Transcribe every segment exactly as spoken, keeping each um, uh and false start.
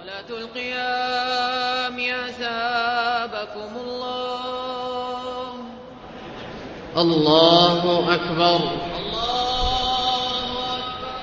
صلاة القيام أثابكم الله. الله أكبر. الله أكبر.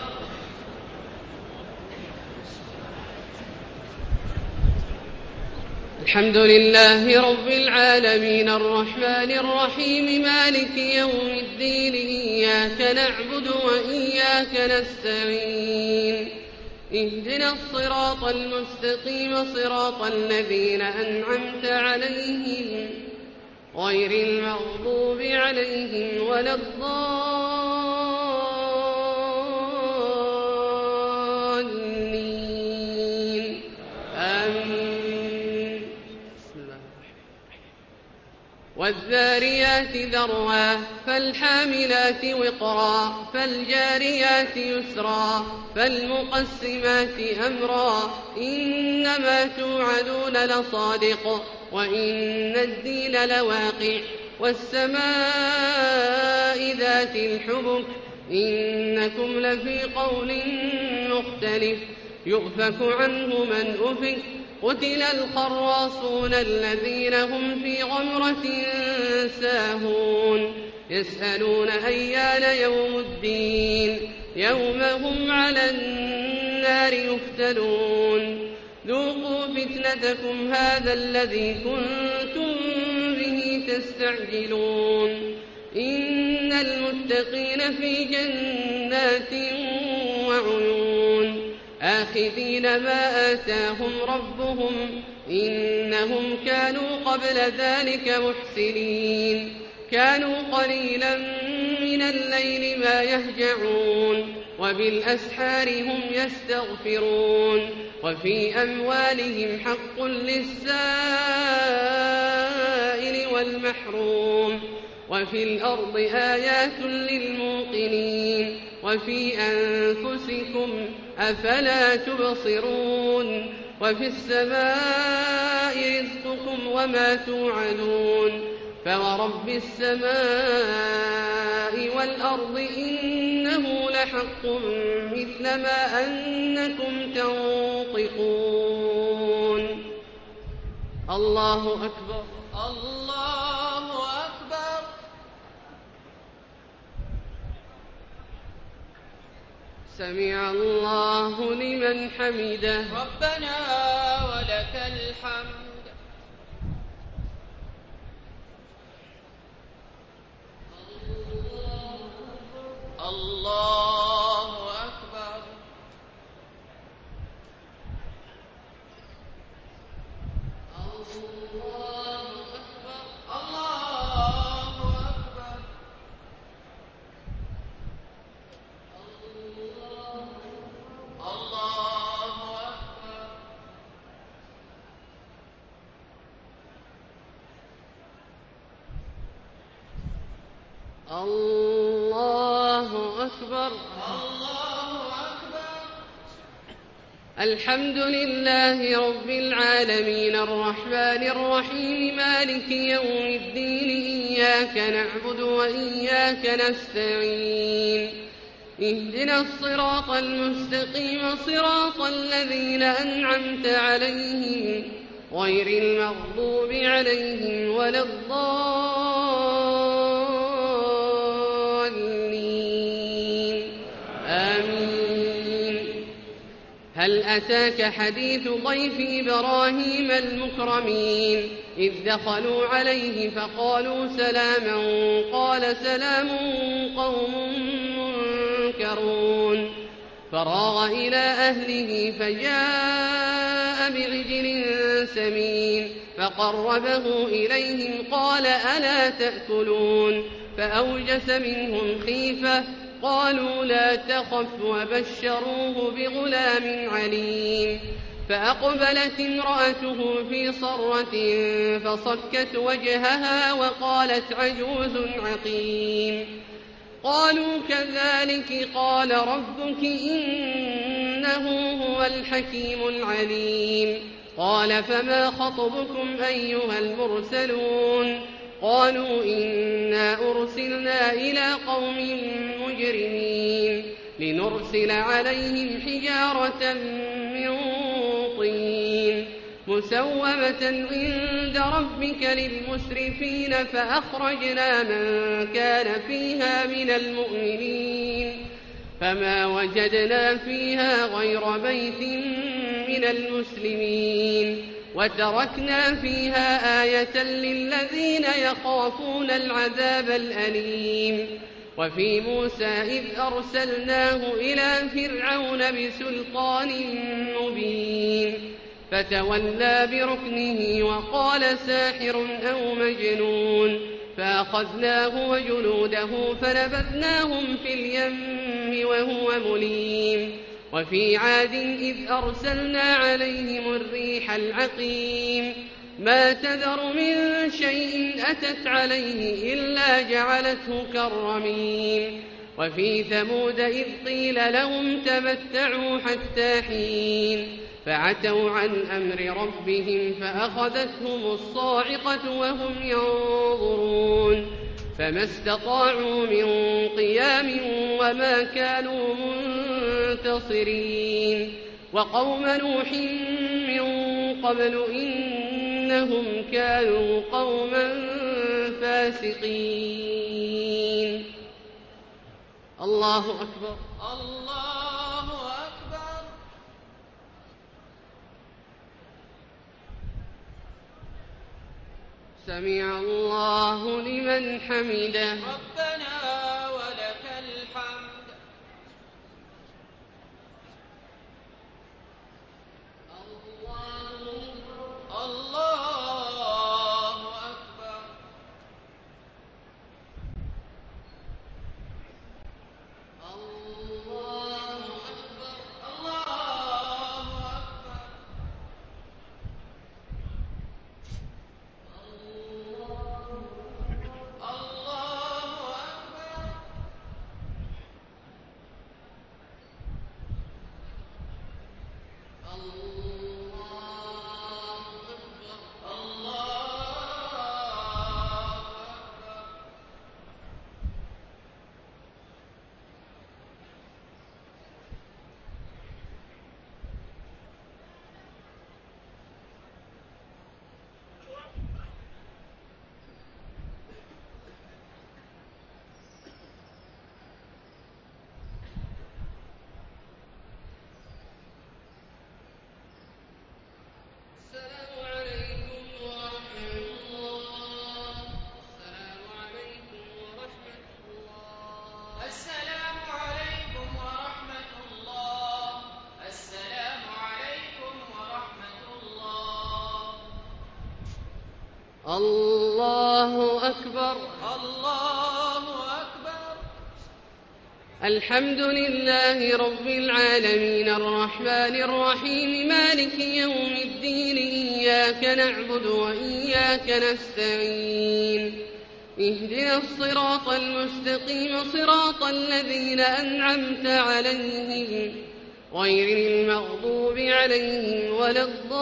الحمد لله رب العالمين الرحمن الرحيم مالك يوم الدين إياك نعبد وإياك نستعين اهدنا الصراط المستقيم صراط الذين أنعمت عليهم غير المغضوب عليهم ولا الضالين آمين. والذاريات ذروا فالحاملات وقرا فالجاريات يسرا فالمقسمات أمرا إنما توعدون لصادق وإن الدين لواقع والسماء ذات الحبك إنكم لفي قول مختلف يؤفك عنه من أفك قتل الخراصون الذين هم في غمرة ساهون يسألون أيان يوم الدين يوم هم على النار يفتنون ذوقوا فتنتكم هذا الذي كنتم به تستعجلون إن المتقين في جنات وعيون آخذين ما آتاهم ربهم إنهم كانوا قبل ذلك محسنين كانوا قليلا من الليل ما يهجعون وبالأسحار هم يستغفرون وفي أموالهم حق للسائل والمحروم وفي الأرض آيات للموقنين وفي أنفسكم أفلا تبصرون وفي السماء رزقكم وما توعدون فورب السماء والأرض إنه لحق مثل ما أنكم تنطقون. الله أكبر. الله أكبر. سمع الله لمن حمده. ربنا ولك الحمد. الله أكبر. الله أكبر. الله أكبر. الله أكبر. الله أكبر. الله أكبر. الحمد لله رب العالمين الرحمن الرحيم مالك يوم الدين إياك نعبد وإياك نستعين اهدنا الصراط المستقيم صراط الذين أنعمت عليهم غير المغضوب عليهم ولا الضالين آمين. هل أتاك حديث ضيف إبراهيم المكرمين إذ دخلوا عليه فقالوا سلاما قال سلام قوم منكرون فراغ إلى أهله فجاء بعجل سمين فقربه إليهم قال ألا تأكلون فأوجس منهم خيفة قالوا لا تخف وبشروه بغلام عليم فأقبلت امرأته في صرة فصكت وجهها وقالت عجوز عقيم قالوا كذلك قال ربك إنه هو الحكيم العليم قال فما خطبكم أيها المرسلون قالوا إنا أرسلنا إلى قوم مجرمين لنرسل عليهم حجارة من طين مسومة عند ربك للمسرفين فأخرجنا من كان فيها من المؤمنين فما وجدنا فيها غير بيت من المسلمين وتركنا فيها آية للذين يخافون العذاب الأليم. وفي موسى إذ أرسلناه إلى فرعون بسلطان مبين فتولى بركنه وقال ساحر أو مجنون فأخذناه وجنوده فنبذناهم في اليم وهو مليم. وفي عاد إذ أرسلنا عليهم الريح العقيم ما تذر من شيء أتت عليه إلا جعلته كالرميم. وفي ثمود إذ قيل لهم تمتعوا حتى حين فعتوا عن أمر ربهم فأخذتهم الصاعقة وهم ينظرون فما استطاعوا من قيام وما كانوا منتصرين. وقوم نوح من قبل إنهم كانوا قوما فاسقين. الله أكبر. الله أكبر. سمع الله لمن حمده. ربنا ولك الحمد. الله أكبر. الله أكبر. الله أكبر. السلام عليكم ورحمة الله. السلام عليكم ورحمة الله. الله أكبر. الله أكبر. الحمد لله رب العالمين الرحمن الرحيم مالك يوم الدين إياك نعبد وإياك نستعين اهدنا الصراط المستقيم صراط الذين أنعمت عليهم غير المغضوب عليهم ولا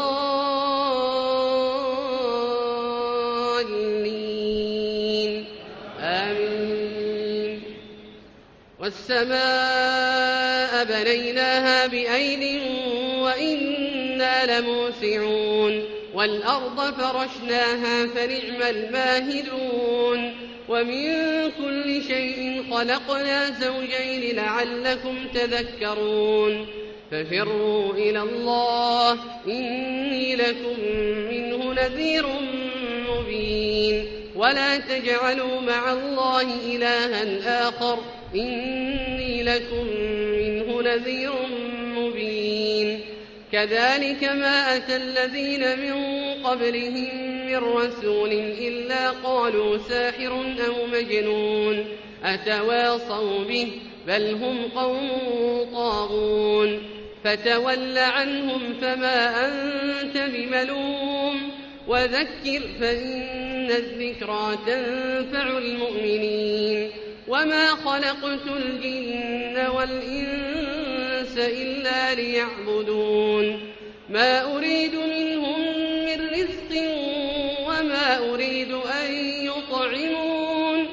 الضالين آمين. والسماء بنيناها بأيد وإنا لموسعون والأرض فرشناها فنعم الماهدون ومن كل شيء خلقنا زوجين لعلكم تذكرون ففروا إلى الله إني لكم منه نذير مبين ولا تجعلوا مع الله إلها آخر إني لكم منه نذير مبين. كذلك ما أتى الذين من قبلهم من رسول إلا قالوا ساحر أو مجنون أتواصوا به بل هم قوم طاغون فتول عنهم فما أنت بملوم وذكر فإن الذكرى تنفع المؤمنين. وما خلقت الجن والإنس إلا ليعبدون ما أريد منهم من رزق وما أريد أن يطعمون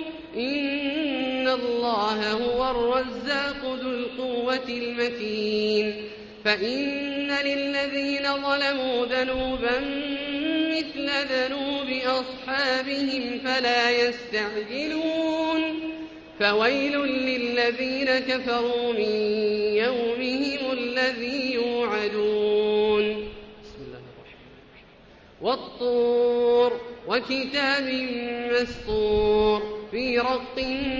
إن الله هو الرزاق ذو القوة المتين. فإن للذين ظلموا ذنوبا مثل ذنوب أصحابهم فلا يستعجلون فويل للذين كفروا من يومهم الذي يوعدون. بسم الله الرحمن الرحيم. والطور وكتاب مسطور في رق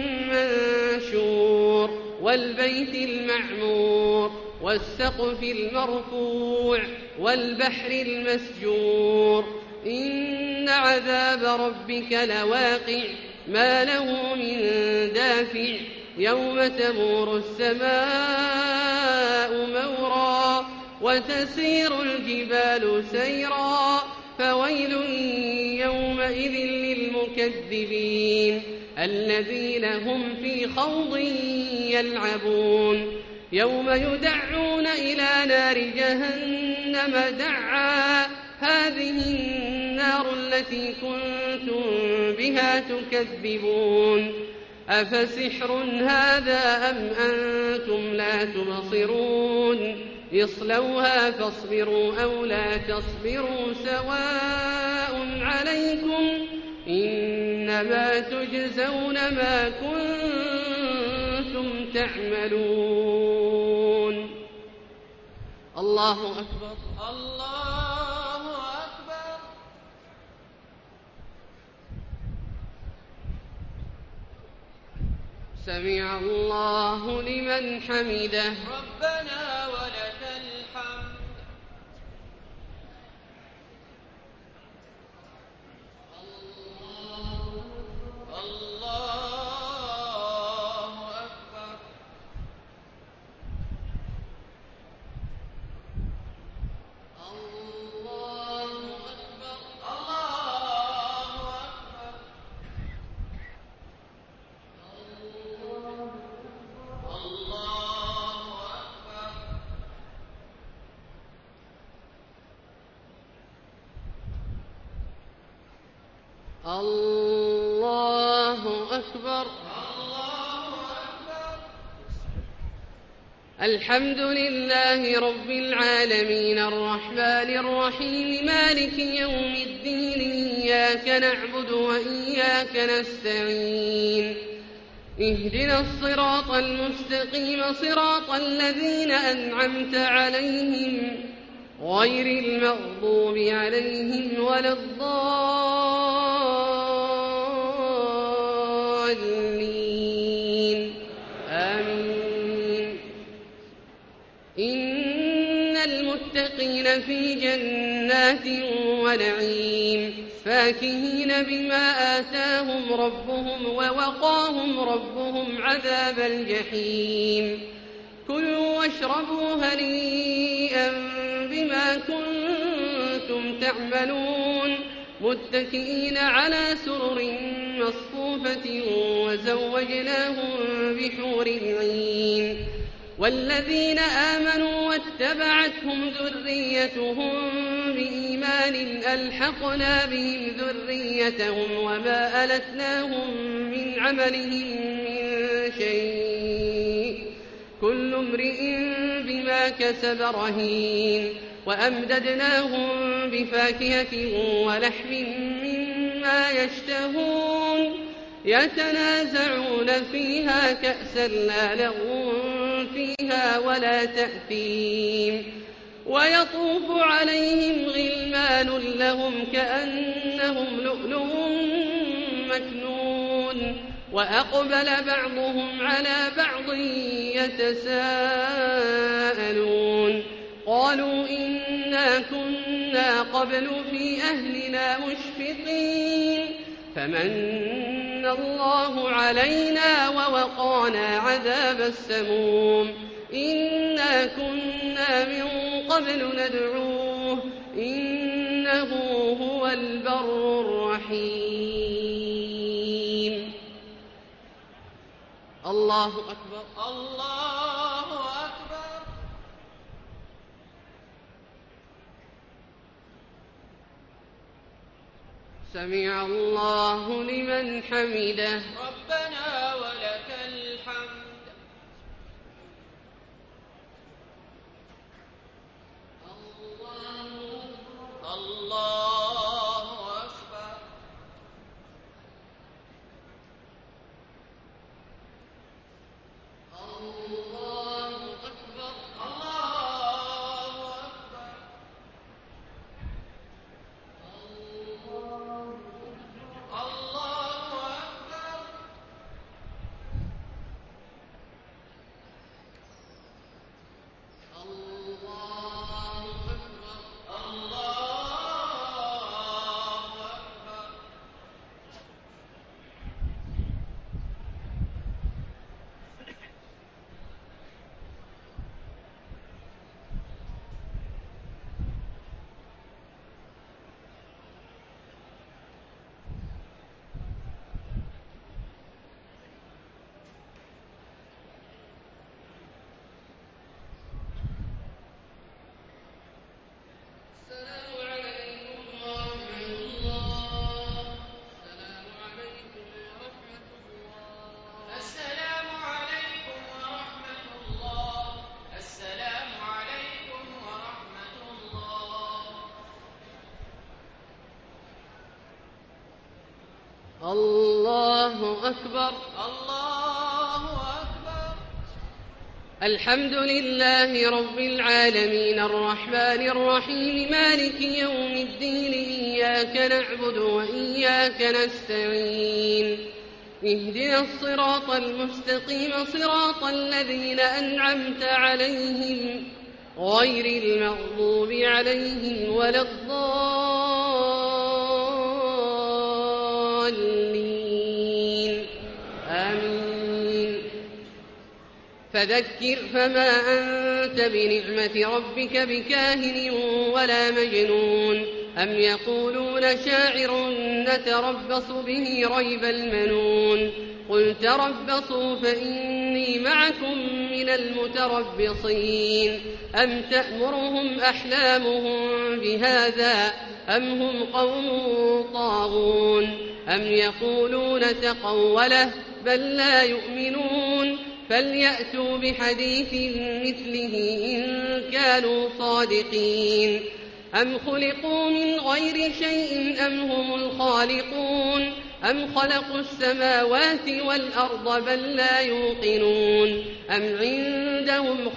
منشور والبيت المعمور والسقف المرفوع والبحر المسجور إن عذاب ربك لواقع ما له من دافع يوم تمور السماء مورا وتسير الجبال سيرا فويل يومئذ للمكذبين الذين هم في خوض يلعبون يوم يدعون إلى نار جهنم دعا هذه النار التي كنتم بها تكذبون أفسحر هذا أم أنتم لا تبصرون اصلوها فاصبروا أو لا تصبروا سواء عليكم إنما تجزون ما كنتم تعملون. الله أكبر. الله أكبر. سمع الله لمن حمده. ربنا ولك الحمد. الله أكبر. الله أكبر. الله أكبر. الله أكبر. الله أكبر. الله أكبر. الحمد لله رب العالمين الرحمن الرحيم مالك يوم الدين إياك نعبد وإياك نستعين اهدنا الصراط المستقيم صراط الذين أنعمت عليهم غير المغضوب عليهم ولا الضالين آمين. إن المتقين في جنات ونعيم فاكهين بما آتاهم ربهم ووقاهم ربهم عذاب الجحيم. كلوا واشربوا هنيئا بما كنتم تعملون متكئين على سرر مصفوفة وزوجناهم بحور عين. والذين آمنوا واتبعتهم ذريتهم بإيمان ألحقنا بهم ذريتهم وما ألتناهم من عملهم من شيء كل امرئ بما كسب رهين. وأمددناهم بفاكهة ولحم مما يشتهون يتنازعون فيها كأسا لا لغو فيها ولا تأثيم. ويطوف عليهم غلمان لهم كأنهم لؤلؤ مكنون. وأقبل بعضهم على بعض يتساءلون قالوا إنا كنا قبل في أهلنا مشفقين فمن الله علينا ووقانا عذاب السموم. إنا كنا من قبل ندعوه إنه هو البر الرحيم. الله أكبر. الله أكبر. سمع الله لمن حمده. ربنا ولك الحمد. الله أكبر. الله أكبر. الحمد لله رب العالمين الرحمن الرحيم مالك يوم الدين إياك نعبد وإياك نستعين اهدنا الصراط المستقيم صراط الذين أنعمت عليهم غير المغضوب عليهم ولا الضالين آمين. فذكر فما أنت بنعمة ربك بكاهن ولا مجنون أم يقولون شاعر نتربص به ريب المنون قل تربصوا فإني معكم من المتربصين أم تأمرهم أحلامهم بهذا أم هم قوم طاغون أم يقولون تقوله بل لا يؤمنون فليأتوا بحديث مثله إن كانوا صادقين أم خلقوا من غير شيء أم هم الخالقون أم خلقوا السماوات والأرض بل لا يوقنون أم عندهم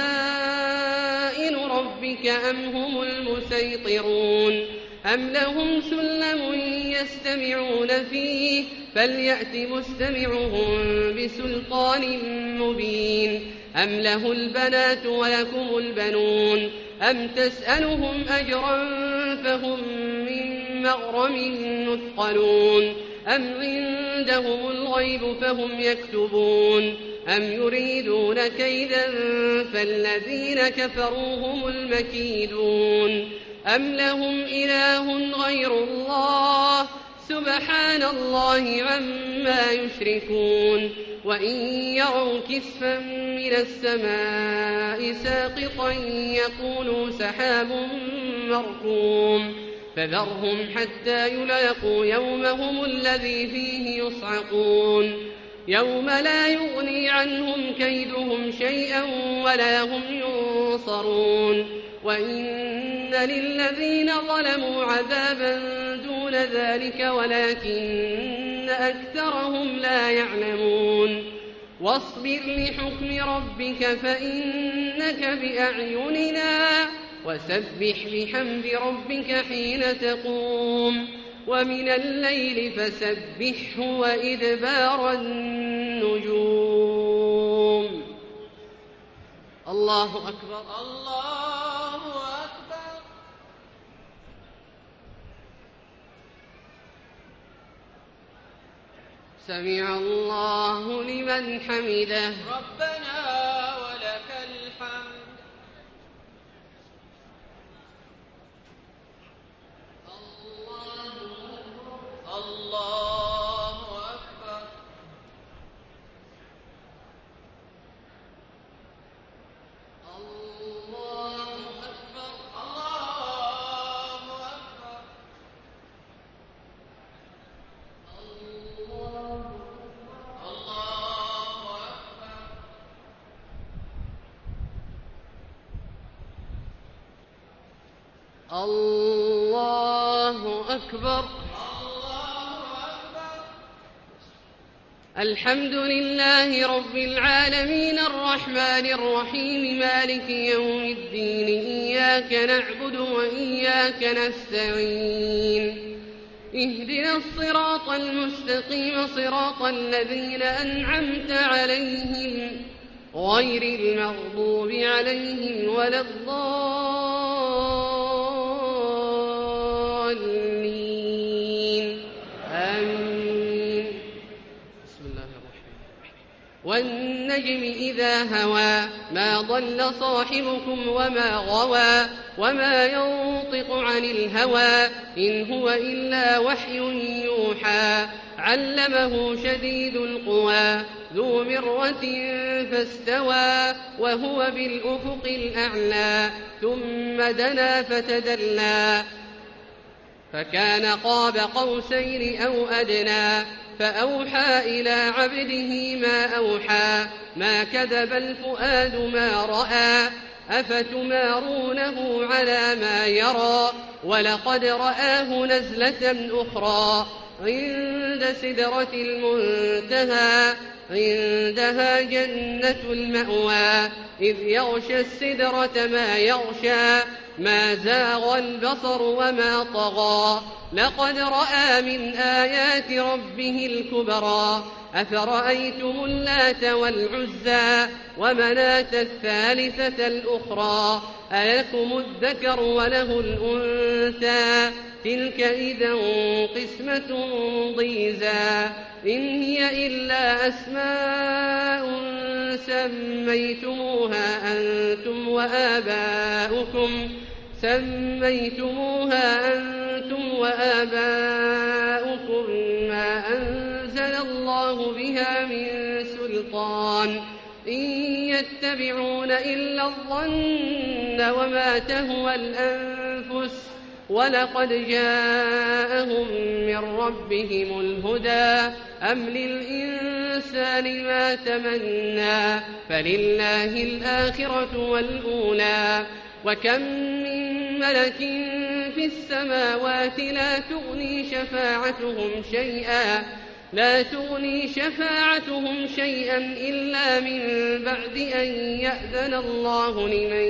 خزائن ربك أم هم المسيطرون أم لهم سلم يستمعون فيه فليأت مستمعهم بسلطان مبين أم له البنات ولكم البنون أم تسألهم أجرا فهم من مغرم مثقلون أم عندهم الغيب فهم يكتبون أم يريدون كيدا فالذين كفروا هم المكيدون أم لهم إله غير الله سبحان الله عما يشركون وإن يروا كسفا من السماء ساقطا يقولوا سحاب مركوم فذرهم حتى يلاقوا يومهم الذي فيه يصعقون يوم لا يغني عنهم كيدهم شيئا ولا هم ينصرون وإن للذين ظلموا عذابا دون ذلك ولكن أكثرهم لا يعلمون واصبر لحكم ربك فإنك بأعيننا وسبح بحمد ربك حين تقوم ومن الليل فسبحه وإدبار النجوم. الله أكبر. الله أكبر. سمع الله لمن حمده. ربنا ولك الحمد. الله أكبر. الله أكبر. الله أكبر. الله أكبر. الحمد لله رب العالمين الرحمن الرحيم مالك يوم الدين إياك نعبد وإياك نستعين اهدنا الصراط المستقيم صراط الذين أنعمت عليهم غير المغضوب عليهم ولا الضالين آمين. بسم الله الرحمن الرحيم. والنجم إذا هوى ما ضل صاحبكم وما غوى وما ينطق عن الهوى إن هو إلا وحي يوحى علمه شديد القوى ذو مرة فاستوى وهو بالأفق الأعلى ثم دنا فتدلى فكان قاب قوسين أو أدنى فأوحى إلى عبده ما أوحى ما كذب الفؤاد ما رأى أفتمارونه على ما يرى ولقد رآه نزلة أخرى عند سدرة المنتهى عندها جنة المأوى إذ يغشى السدرة ما يغشى ما زاغ البصر وما طغى لقد رأى من آيات ربه الكبرى أفرأيتم اللات والعزى ومناة الثالثة الأخرى ألكم الذكر وله الأنثى تلك إذا قسمة ضيزى إن هي إلا أسماء سميتموها أنتم وآباؤكم سميتموها أنتم وآباؤكم ما أنزل الله بها من سلطان إن يتبعون إلا الظن وما تهوى الأنفس ولقد جاءهم من ربهم الهدى أم للإنسان ما تمنى فلله الآخرة والأولى وكم من ملك في السماوات لا تغني شفاعتهم شيئا لا تغني شفاعتهم شيئا إلا من بعد أن يأذن الله لمن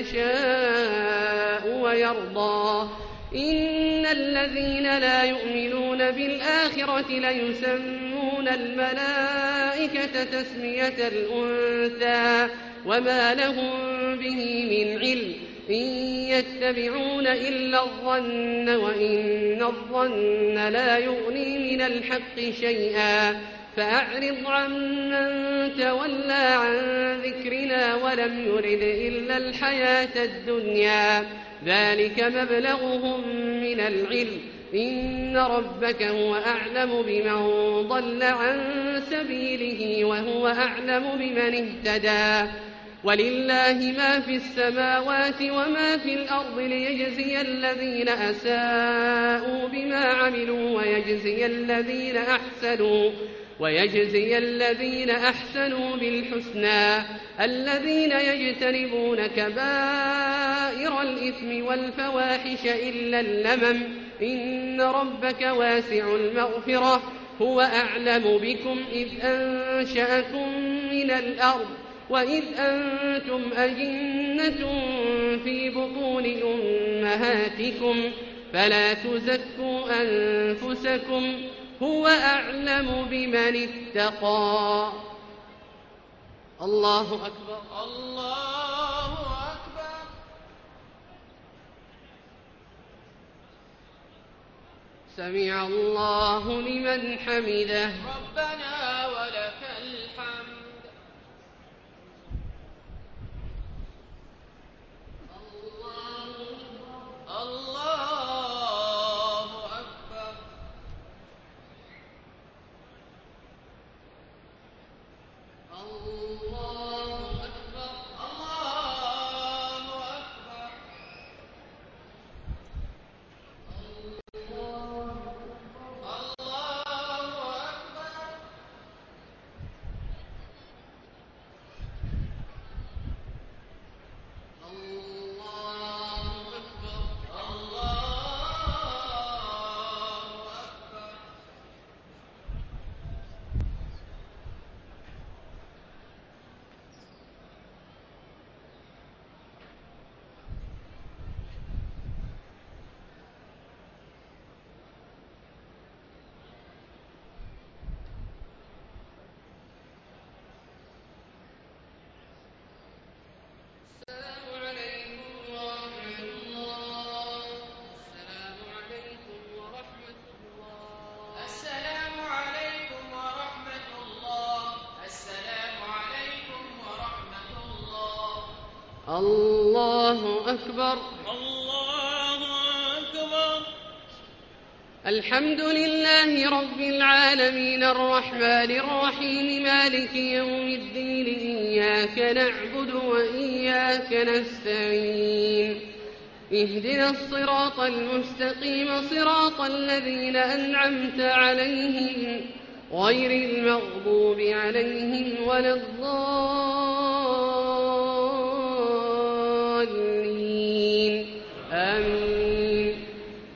يشاء ويرضى إن الذين لا يؤمنون بالآخرة ليسمون الملائكة تسمية الأنثى وما لهم به من علم إن يتبعون إلا الظن وإن الظن لا يغني من الحق شيئا فأعرض عمن تولى عن ذكرنا ولم يرد إلا الحياة الدنيا ذلك مبلغهم من العلم إن ربك هو أعلم بمن ضل عن سبيله وهو أعلم بمن اهتدى ولله ما في السماوات وما في الأرض ليجزي الذين أساءوا بما عملوا ويجزي الذين أحسنوا ويجزي الذين أحسنوا بالحسنى الذين يجتنبون كبائر الإثم والفواحش إلا اللمم إن ربك واسع المغفرة هو أعلم بكم إذ أنشأكم من الأرض وإذ أنتم أجنة في بطون أمهاتكم فلا تزكوا أنفسكم هو أعلم بمن اتقى الله أكبر الله أكبر سمع الله لمن حمده ربنا ولك الحمد الله أكبر الله أكبر الله أكبر الله أكبر الله أكبر الله أكبر السلام عليكم ورحمة الله السلام عليكم ورحمة الله السلام عليكم ورحمة الله السلام عليكم ورحمة الله الله أكبر الله أكبر الحمد لله رب العالمين الرحمن الرحيم مالك يوم الدين إياك نعبد وإياك نستعين اهدنا الصراط المستقيم صراط الذين أنعمت عليهم غير المغضوب عليهم ولا الضالين آمين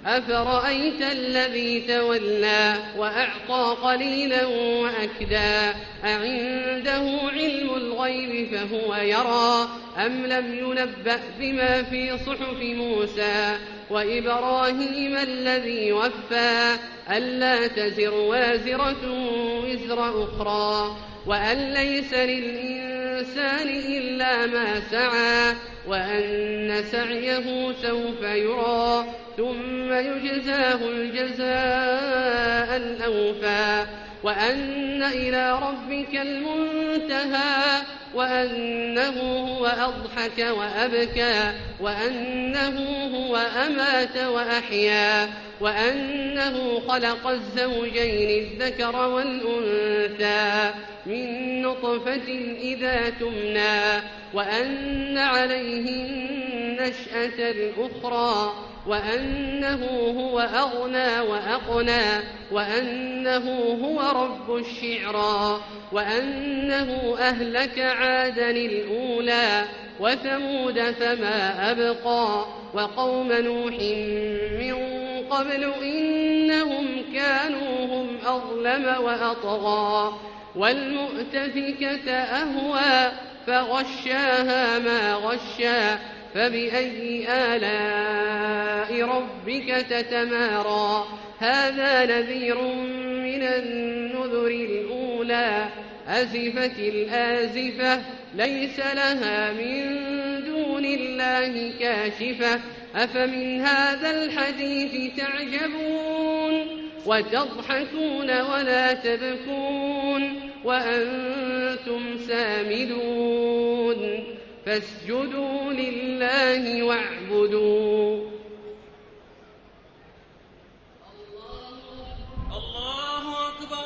أفرأيت الذي تولى وأعطى قليلا وأكدى أعنده علم الغيب فهو يرى أم لم ينبأ بما في صحف موسى وإبراهيم الذي وفى ألا تزر وازرة وزر أخرى وأن ليس للإنسان إلا ما سعى وأن سعيه سوف يرى ثم يجزاه الجزاء الأوفى وأن إلى ربك المنتهى وأنه هو أضحك وأبكى وأنه هو أمات وأحيا وأنه خلق الزوجين الذكر والأنثى من نطفة إذا تمنى وأن عليه النشأة الأخرى وأنه هو أغنى وأقنى وأنه هو رب الشعرى وأنه أهلك عادا الأولى وثمود فما أبقى وقوم نوح من قبل إنهم كانوا هم أظلم وأطغى والمؤتفكة أهوى فغشاها ما غشى فبأي آلاء ربك تتمارى هذا نذير من النذر الأولى أزفت الآزفة ليس لها من دون الله كاشفة أفمن هذا الحديث تعجبون وتضحكون ولا تبكون وأنتم سامدون فاسجدوا لله واعبدوا الله أكبر.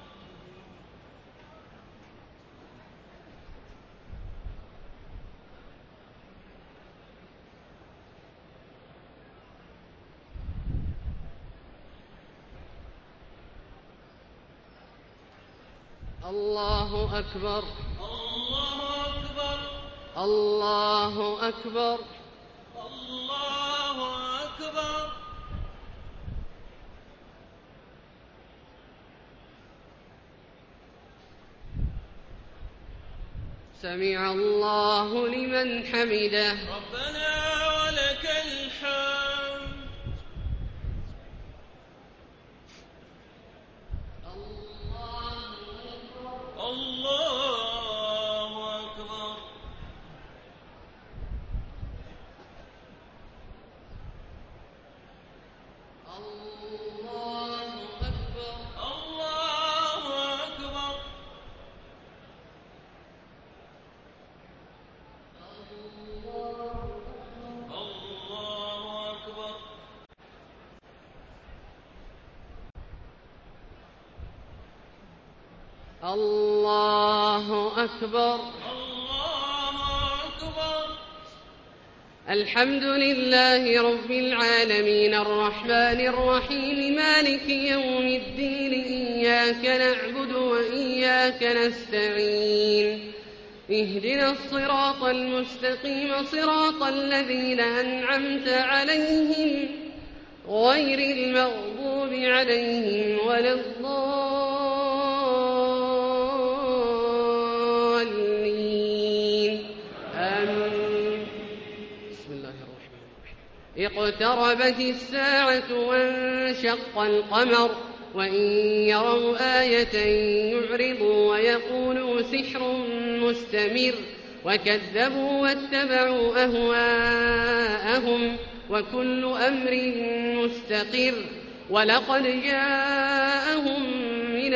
الله أكبر. الله أكبر. الله أكبر. الله أكبر. سمع الله لمن حمده. ربنا ولك الحمد. الله أكبر. الله أكبر. الله أكبر. الله أكبر. الله أكبر. الله أكبر. الحمد لله رب العالمين الرحمن الرحيم مالك يوم الدين إياك نعبد وإياك نستعين اهدنا الصراط المستقيم صراط الذين أنعمت عليهم غير المغضوب عليهم ولا الضالين آمين. بسم الله الرحمن الرحيم. اقتربت الساعة وانشق القمر وإن يروا آية يعرضوا ويقولوا سحر مستمر وكذبوا واتبعوا أهواءهم وكل أمر مستقر ولقد جاءهم من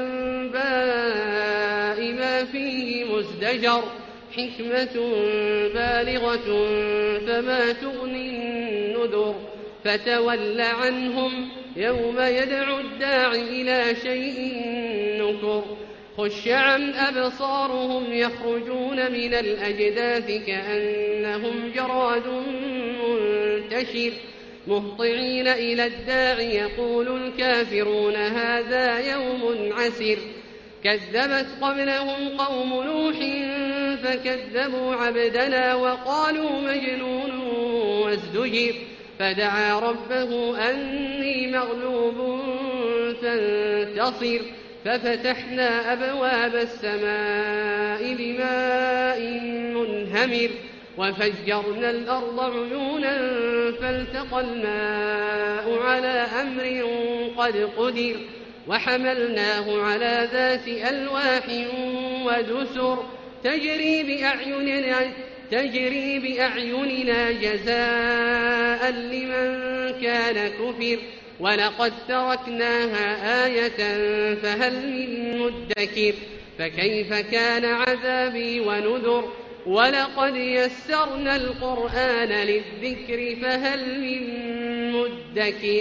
الأنباء ما فيه مزدجر حكمة بالغة فما تغني النذر فتول عنهم يوم يدعو الداع إلى شيء نكر خش عن أبصارهم يخرجون من الأجداث كأنهم جراد منتشر مهطعين إلى الداع يقول الكافرون هذا يوم عسر كذبت قبلهم قوم نوح فكذبوا عبدنا وقالوا مجنون وازدجر فدعا ربه أني مغلوب فانتصر ففتحنا أبواب السماء بماء منهمر وفجرنا الأرض عيونا فالتقى الماء على أمر قد قدر وحملناه على ذات ألواح ودسر تجري بأعيننا, تجري بأعيننا جزاء لمن كان كفر ولقد تركناها آية فهل من مدكر فكيف كان عذابي ونذر ولقد يسرنا القرآن للذكر فهل من مدكر.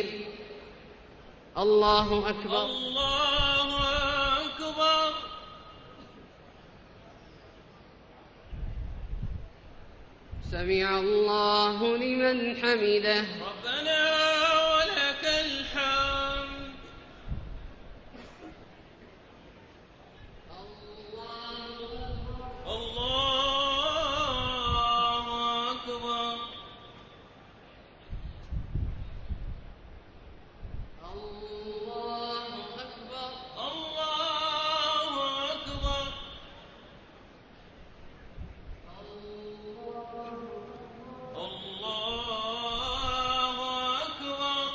الله أكبر. الله أكبر. سمع الله لمن حمده. ربنا ولك الحمد. الله أكبر. الله أكبر. الله أكبر. الله أكبر.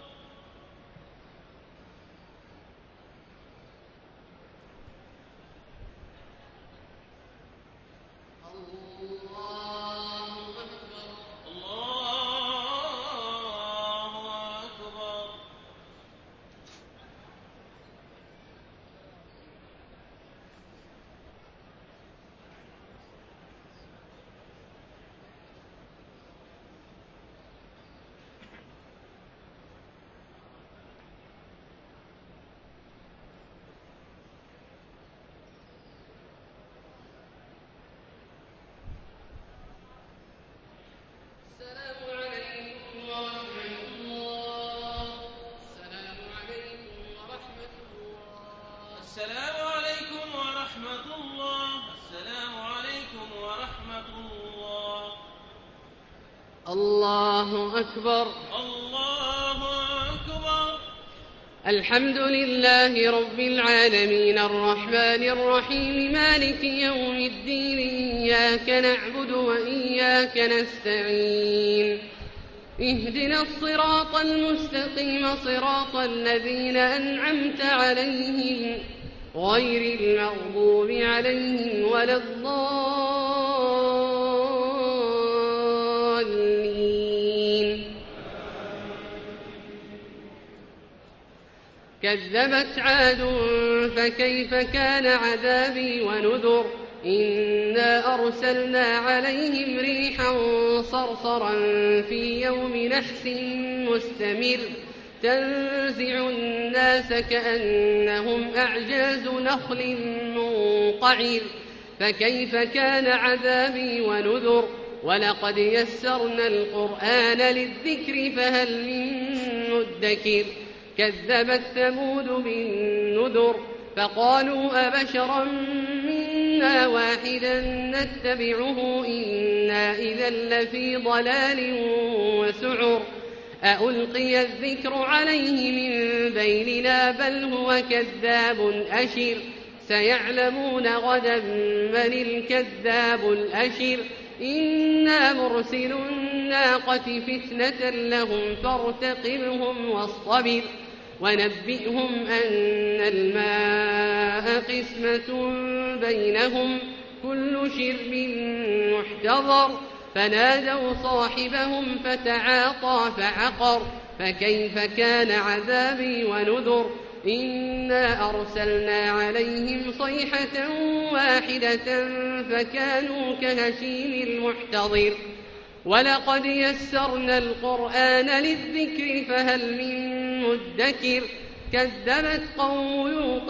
السلام عليكم ورحمة الله. السلام عليكم ورحمة الله. الله أكبر. الله أكبر. الحمد لله رب العالمين الرحمن الرحيم مالك يوم الدين إياك نعبد وإياك نستعين اهدنا الصراط المستقيم صراط الذين أنعمت عليهم غير المغضوب عليهم ولا الضالين. كذبت عاد فكيف كان عذابي ونذر إنا أرسلنا عليهم ريحا صرصرا في يوم نحس مستمر تنزع الناس كأنهم أعجاز نخل منقعر فكيف كان عذابي ونذر ولقد يسرنا القرآن للذكر فهل من مدكر. كذبت ثمود بالنذر فقالوا أبشرا منا واحدا نتبعه إنا إذا لفي ضلال وسعر أألقي الذكر عليه من بيننا بل هو كذاب أشر سيعلمون غدا من الكذاب الأشر إنا مرسل الناقة فتنة لهم فارتقبهم واصطبر ونبئهم أن الماء قسمة بينهم كل شرب محتضر فنادوا صاحبهم فتعاطى فعقر فكيف كان عذابي ونذر إنا أرسلنا عليهم صيحة واحدة فكانوا كهشيم المحتضر ولقد يسرنا القرآن للذكر فهل من مدكر. كذبت قوم لوط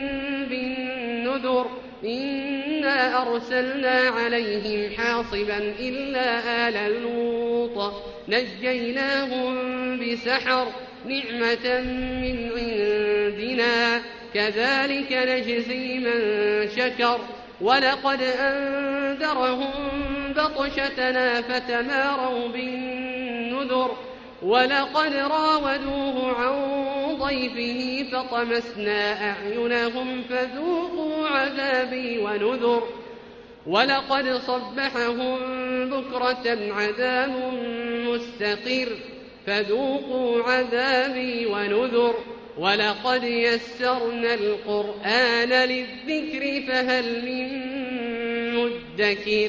بالنذر إنا أرسلنا عليهم حاصبا إلا آل لوط نجيناهم بسحر نعمة من عندنا كذلك نجزي من شكر ولقد أنذرهم بطشتنا فتماروا بالنذر ولقد راودوه عن ضيفه فطمسنا أعينهم فذوقوا عذابي ونذر ولقد صبحهم بكرة عذاب مستقر فذوقوا عذابي ونذر ولقد يسرنا القرآن للذكر فهل من مدكر.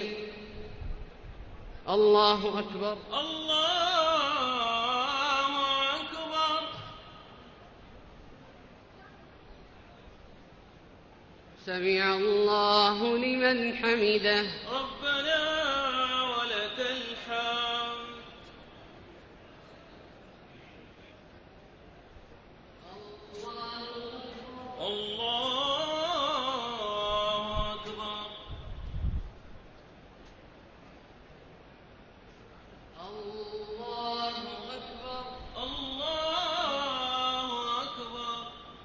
الله أكبر. الله أكبر. سمع الله لمن حمده. ربنا ولك الحمد. الله أكبر. الله أكبر. الله أكبر.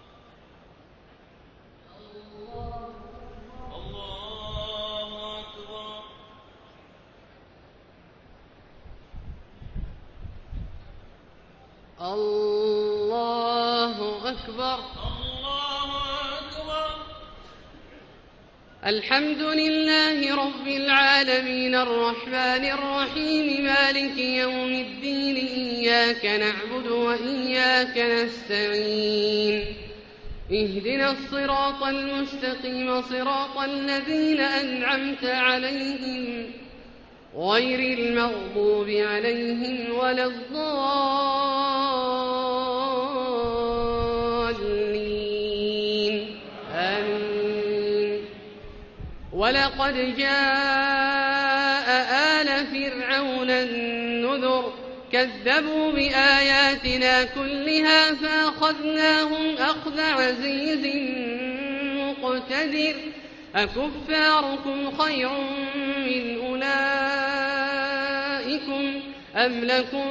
الله أكبر. الله أكبر. الله أكبر. الحمد لله رب العالمين الرحمن الرحيم مالك يوم الدين إياك نعبد وإياك نستعين اهدنا الصراط المستقيم صراط الذين أنعمت عليهم غير المغضوب عليهم ولا الضالين آمين. ولقد جاء آل فرعون النذر كذبوا بآياتنا كلها فأخذناهم أخذ عزيز مقتدر أكفاركم خير من أولئكم أم لكم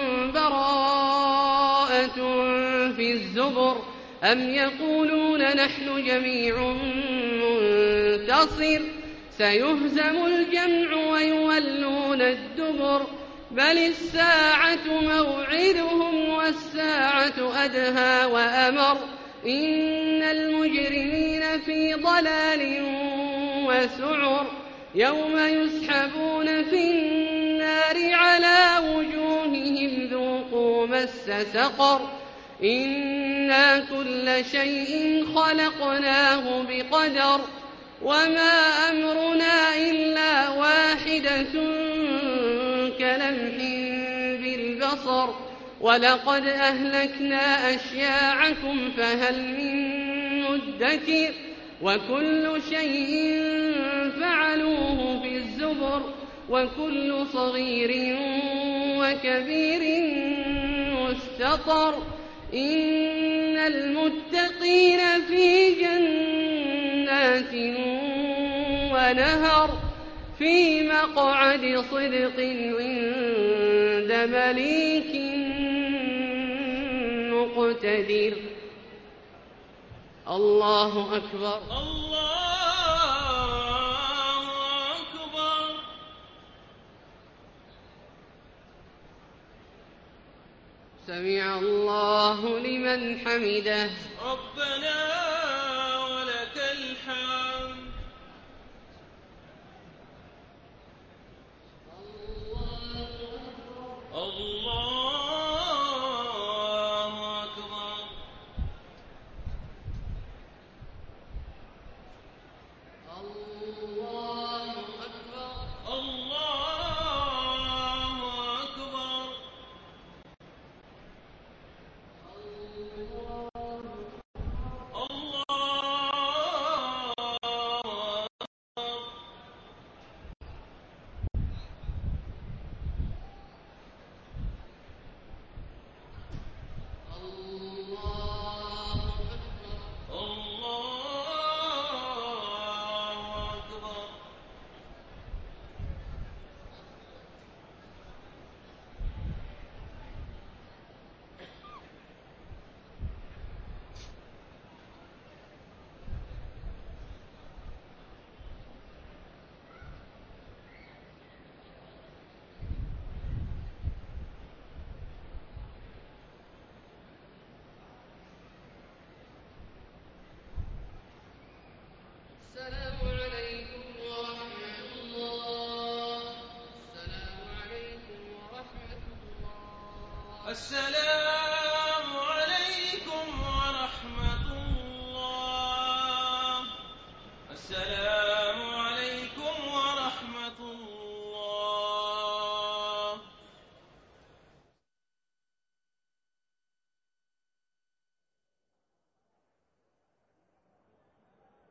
براءة في الزبر أم يقولون نحن جميع منتصر سيهزم الجمع ويولون الدبر بل الساعة موعدهم والساعة أدهى وأمر إن المجرمين في ضلال وسعر يوم يسحبون في النار على وجوههم ذوقوا مس سقر إنا كل شيء خلقناه بقدر وما أمرنا إلا واحدة كلمح بالبصر ولقد أهلكنا أشياعكم فهل من مدكر وكل شيء فعلوه في الزبر وكل صغير وكبير مستطر إن المتقين في جنات ونهر في مقعد صدق عند مليك مقتدر. الله أكبر. الله أكبر. سمع الله لمن حمده. ربنا ولك الحمد. الله أكبر. الله أكبر. الله أكبر. الله السلام